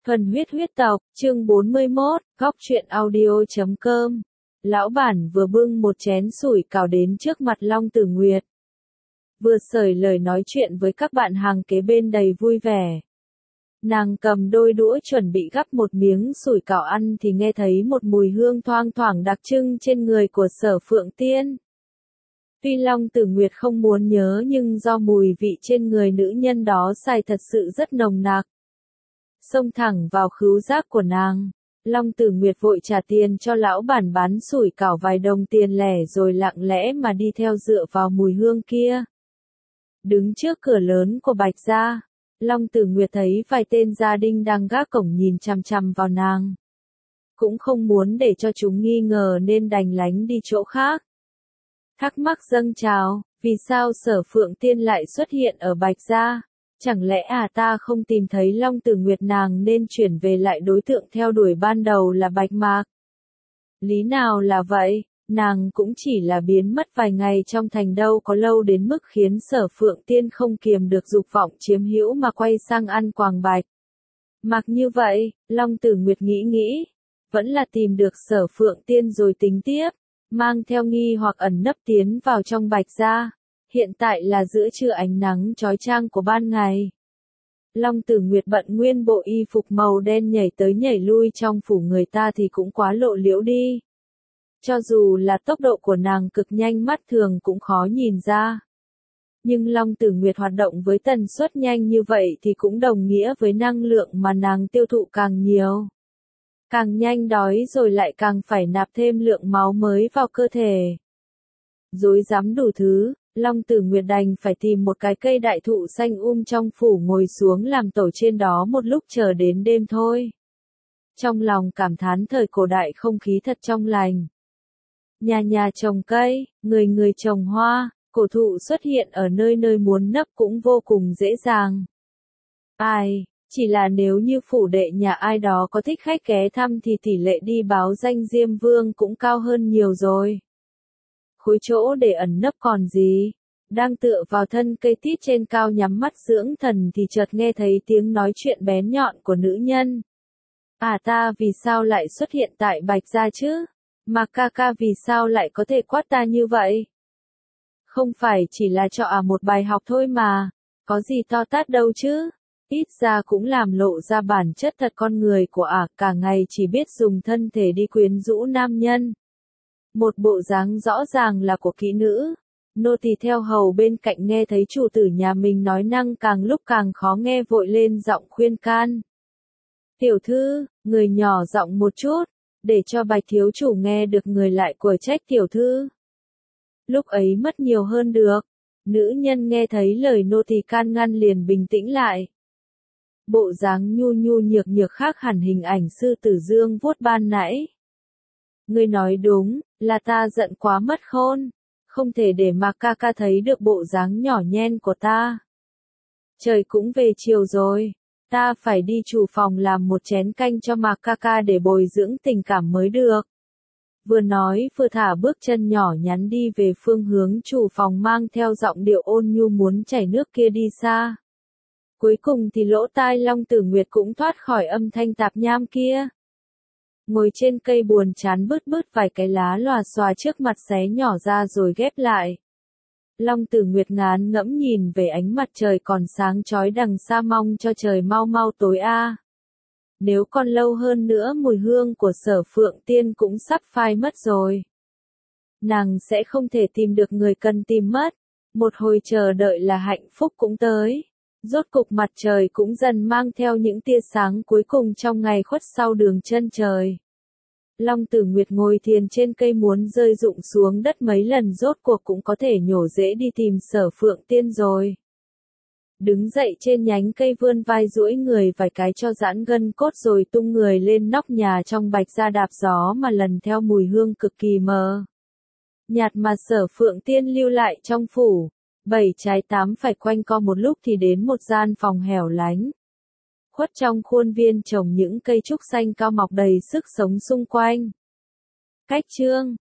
Thuần huyết huyết tộc, chương 41, góc truyện audio.com. Lão bản vừa bưng một chén sủi cảo đến trước mặt Long Tử Nguyệt. Vừa sởi lời nói chuyện với các bạn hàng kế bên đầy vui vẻ. Nàng cầm đôi đũa chuẩn bị gắp một miếng sủi cảo ăn thì nghe thấy một mùi hương thoang thoảng đặc trưng trên người của Sở Phượng Tiên. Tuy Long Tử Nguyệt không muốn nhớ nhưng do mùi vị trên người nữ nhân đó xài thật sự rất nồng nặc. Xông thẳng vào khứu giác của nàng. Long Tử Nguyệt vội trả tiền cho lão bản bán sủi cảo vài đồng tiền lẻ rồi lặng lẽ mà đi theo dựa vào mùi hương kia. Đứng trước cửa lớn của Bạch gia, Long Tử Nguyệt thấy vài tên gia đình đang gác cổng nhìn chằm chằm vào nàng. Cũng không muốn để cho chúng nghi ngờ nên đành lánh đi chỗ khác. Thắc mắc dâng trào, vì sao Sở Phượng Tiên lại xuất hiện ở Bạch gia? Chẳng lẽ ta không tìm thấy Long Tử Nguyệt nàng nên chuyển về lại đối tượng theo đuổi ban đầu là Bạch Mạc? Lý nào là vậy, nàng cũng chỉ là biến mất vài ngày trong thành đâu có lâu đến mức khiến Sở Phượng Tiên không kiềm được dục vọng chiếm hữu mà quay sang ăn quàng Bạch Mạc như vậy. Long Tử Nguyệt nghĩ, vẫn là tìm được Sở Phượng Tiên rồi tính tiếp, mang theo nghi hoặc ẩn nấp tiến vào trong Bạch gia. Hiện tại là giữa trưa ánh nắng chói chang của ban ngày. Long Tử Nguyệt bận nguyên bộ y phục màu đen nhảy tới nhảy lui trong phủ người ta thì cũng quá lộ liễu đi. Cho dù là tốc độ của nàng cực nhanh mắt thường cũng khó nhìn ra. Nhưng Long Tử Nguyệt hoạt động với tần suất nhanh như vậy thì cũng đồng nghĩa với năng lượng mà nàng tiêu thụ càng nhiều. Càng nhanh đói rồi lại càng phải nạp thêm lượng máu mới vào cơ thể. Rối rắm đủ thứ. Long Tử Nguyệt đành phải tìm một cái cây đại thụ xanh trong phủ ngồi xuống làm tổ trên đó một lúc chờ đến đêm thôi. Trong lòng cảm thán thời cổ đại không khí thật trong lành. Nhà nhà trồng cây, người người trồng hoa, cổ thụ xuất hiện ở nơi nơi muốn nấp cũng vô cùng dễ dàng. Chỉ là nếu như phủ đệ nhà ai đó có thích khách ghé thăm thì tỷ lệ đi báo danh Diêm Vương cũng cao hơn nhiều rồi. Khối chỗ để ẩn nấp còn gì, đang tựa vào thân cây tít trên cao nhắm mắt dưỡng thần thì chợt nghe thấy tiếng nói chuyện bén nhọn của nữ nhân. Ta vì sao lại xuất hiện tại Bạch gia chứ? Mà ca vì sao lại có thể quát ta như vậy? Không phải chỉ là cho một bài học thôi mà, có gì to tát đâu chứ? Ít ra cũng làm lộ ra bản chất thật con người của cả ngày chỉ biết dùng thân thể đi quyến rũ nam nhân. Một bộ dáng rõ ràng là của kỹ nữ. Nô tỳ theo hầu bên cạnh nghe thấy chủ tử nhà mình nói năng càng lúc càng khó nghe vội lên giọng khuyên can. Tiểu thư, người nhỏ giọng một chút, để cho Bạch thiếu chủ nghe được người lại của trách tiểu thư. Lúc ấy mất nhiều hơn được. Nữ nhân nghe thấy lời nô tỳ can ngăn liền bình tĩnh lại. Bộ dáng nhu nhu nhược nhược khác hẳn hình ảnh sư tử dương vuốt ban nãy. Ngươi nói đúng, là ta giận quá mất khôn, không thể để mà ca thấy được bộ dáng nhỏ nhen của ta. Trời cũng về chiều rồi, ta phải đi chủ phòng làm một chén canh cho Mạc ca để bồi dưỡng tình cảm mới được. Vừa nói vừa thả bước chân nhỏ nhắn đi về phương hướng chủ phòng mang theo giọng điệu ôn nhu muốn chảy nước kia đi xa. Cuối cùng thì lỗ tai Long Tử Nguyệt cũng thoát khỏi âm thanh tạp nham kia. Ngồi trên cây buồn chán bứt vài cái lá lòa xòa trước mặt xé nhỏ ra rồi ghép lại. Long Tử Nguyệt ngán ngẫm nhìn về ánh mặt trời còn sáng chói đằng xa mong cho trời mau mau tối Nếu còn lâu hơn nữa mùi hương của Sở Phượng Tiên cũng sắp phai mất rồi. Nàng sẽ không thể tìm được người cần tìm mất. Một hồi chờ đợi là hạnh phúc cũng tới. Rốt cục mặt trời cũng dần mang theo những tia sáng cuối cùng trong ngày khuất sau đường chân trời. Long Tử Nguyệt ngồi thiền trên cây muốn rơi rụng xuống đất mấy lần rốt cuộc cũng có thể nhổ rễ đi tìm Sở Phượng Tiên rồi. Đứng dậy trên nhánh cây vươn vai duỗi người vài cái cho giãn gân cốt rồi tung người lên nóc nhà trong Bạch gia đạp gió mà lần theo mùi hương cực kỳ mờ nhạt mà Sở Phượng Tiên lưu lại trong phủ. 7 trái 8 phải quanh co một lúc thì đến một gian phòng hẻo lánh. Khuất trong khuôn viên trồng những cây trúc xanh cao mọc đầy sức sống xung quanh. Cách chương